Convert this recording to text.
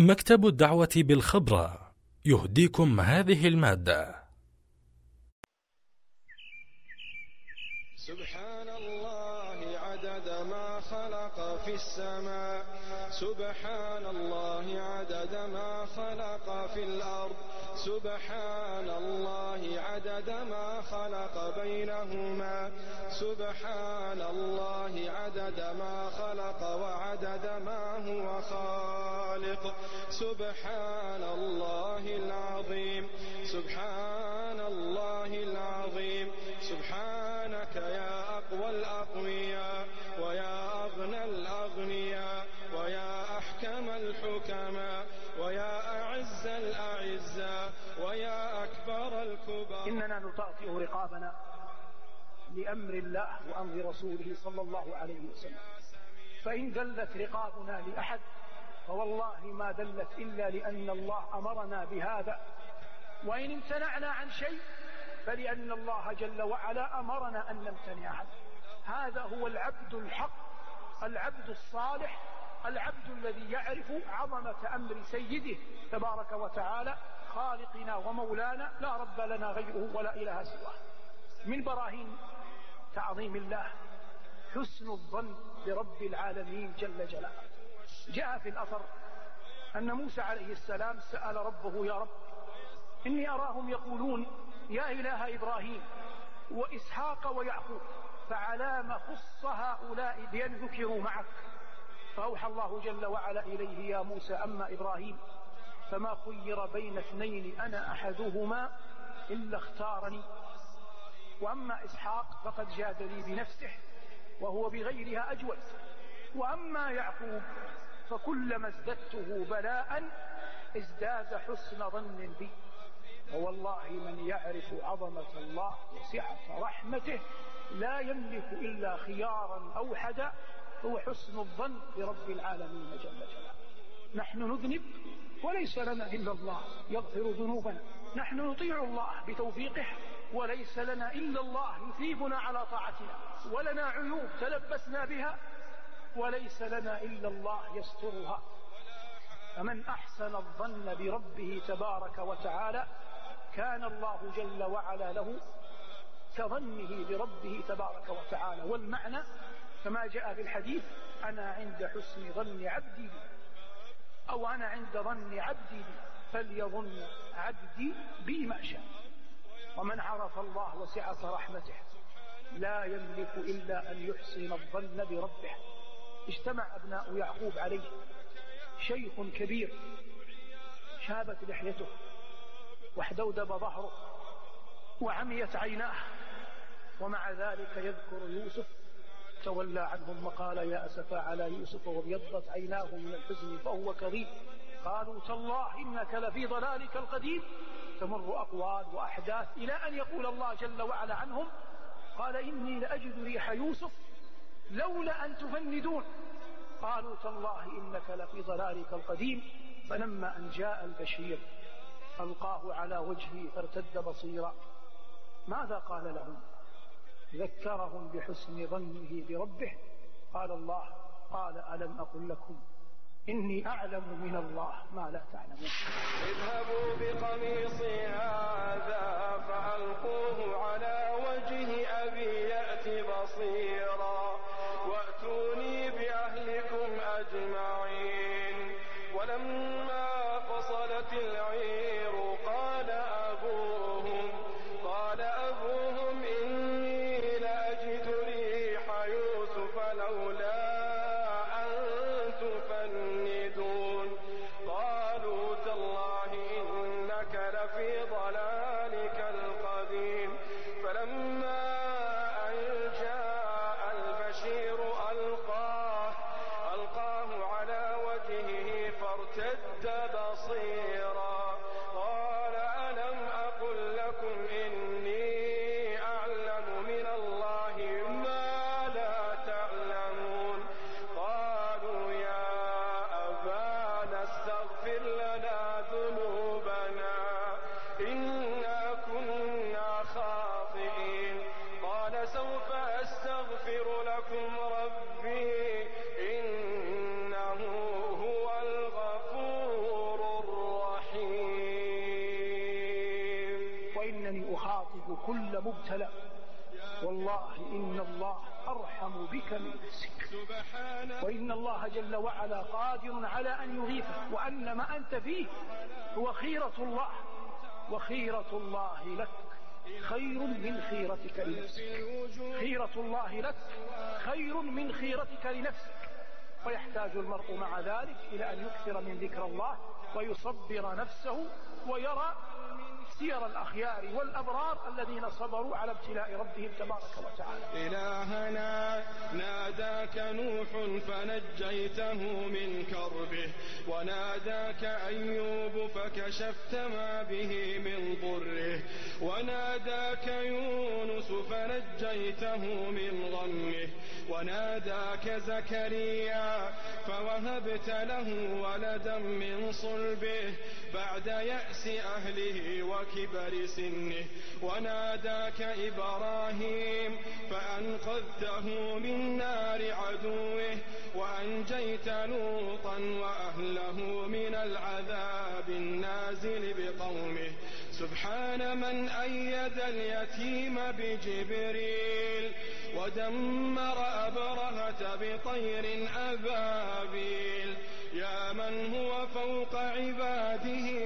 مكتب الدعوة بالخبرة يهديكم هذه المادة. سبحان الله عدد ما خلق في السماء، سبحان الله عدد ما خلق في الأرض، سبحان الله عدد ما خلق بينهما، سبحان الله عدد ما خلق وعدد ما هو خالق، سبحان الله العظيم، سبحان الله العظيم، سبحانك يا أقوى الأقوياء ويا أغنى الأغنياء ويا أحكم الحكماء ويا أعز الأعزاء ويا أكبر الكبراء. إننا نطأطئ رقابنا لأمر الله وأمر رسوله صلى الله عليه وسلم، فإن دلت رقابنا لأحد فوالله ما دلت إلا لأن الله أمرنا بهذا، وإن امتنعنا عن شيء فلأن الله جل وعلا أمرنا أن نمتنع عنه. هذا هو العبد الحق، العبد الصالح، العبد الذي يعرف عظمة أمر سيده تبارك وتعالى خالقنا ومولانا لا رب لنا غيره ولا إله سواه. من براهين تعظيم الله حسن الظن برب العالمين جل جلاله. جاء في الأثر أن موسى عليه السلام سأل ربه: يا رب إني أراهم يقولون يا إله إبراهيم وإسحاق ويعقوب، فعلام خص هؤلاء بأن ذكروا معك؟ فأوحى الله جل وعلا إليه: يا موسى أما إبراهيم فما خير بين اثنين أنا أحدهما إلا اختارني، وأما إسحاق فقد جاد لي بنفسه وهو بغيرها أجود، وأما يعقوب فكلما ازددته بلاء ازداد حسن ظن بي. ووالله من يعرف عظمة الله وسعة رحمته لا يملك إلا خيارا أوحدا، هو حسن الظن برب العالمين جل جلاله. نحن نذنب وليس لنا إلا الله يغفر ذنوبنا، نحن نطيع الله بتوفيقه وليس لنا إلا الله يثيبنا على طاعتنا، ولنا عيوب تلبسنا بها وليس لنا إلا الله يسترها. فمن أحسن الظن بربه تبارك وتعالى كان الله جل وعلا له كظنه بربه تبارك وتعالى. والمعنى كما جاء في الحديث: أنا عند حسن ظن عبدي بي، أو أنا عند ظن عبدي بي فليظن عبدي بي ما شاء. ومن عرف الله وسعة رحمته لا يملك إلا أن يحسن الظن بربه. اجتمع أبناء يعقوب عليه، شيخ كبير شابت لحيته واحدودب ظهره وعميت عيناه، ومع ذلك يذكر يوسف تولى عنهم وقال: يا أسفا على يوسف وابيضت عيناه من الحزن فهو كظيم. قالوا: تالله إنك لفي ضلالك القديم. تمر أقوال وأحداث إلى أن يقول الله جل وعلا عنهم: قال: إني لأجد ريح يوسف لولا أن تفندون. قالوا: تالله إنك لفي ضلالك القديم. فلما أن جاء البشير ألقاه على وجهه فارتد بصيرا. ماذا قال لهم؟ ذكرهم بحسن ظنه بربه. قال الله: قال: ألم أقل لكم إني أعلم من الله ما لا تعلمون. اذهبوا بقميصي هذا فألقوه على وجه أبي يأت بصيرا وأتوني بأهلكم أجمعين. ولما فصلت العير قال أبوهم إني لأجد ريح يوسف لولا أن تفندون. قالوا: تالله إنك لفي ضلالك القديم. فلما أن جاء البشير ألقاه على وجهه فارتد بصيرا. قال: ألم أقل لكم إني أعلم من الله ما لا تعلمون. قالوا: يا أبانا استغفر لنا ذنوبنا إنا كنا خاطئين. قال: سوف أستغفر لكم ربي إنه هو الغفور كل مبتلى. والله إن الله أرحم بك من نفسك، وإن الله جل وعلا قادر على أن يغيثك، وأن ما أنت فيه هو خيرة الله، وخيرة الله لك خير من خيرتك لنفسك. خيرة الله لك خير من خيرتك لنفسك. فيحتاج المرء مع ذلك إلى أن يكثر من ذكر الله ويصبر نفسه ويرى سير الأخيار والأبرار الذين صبروا على ابتلاء ربهم تبارك وتعالى. إلهنا ناداك نوح فنجيته من كربه، وناداك أيوب فكشفت ما به من ضره، وناداك يونس فنجيته من غمه، وناداك زكريا فوهبت له ولدا من صلبه بعد يأس أهله وكبر سنه، وناداك إبراهيم فأنقذته من نار عدوه، وأنجيت لوطا وأهله من العذاب النازل بقومه. سبحان من أيد اليتيم بجبريل، ودمر أبرهة بطير أبابيل. يا من هو فوق عباده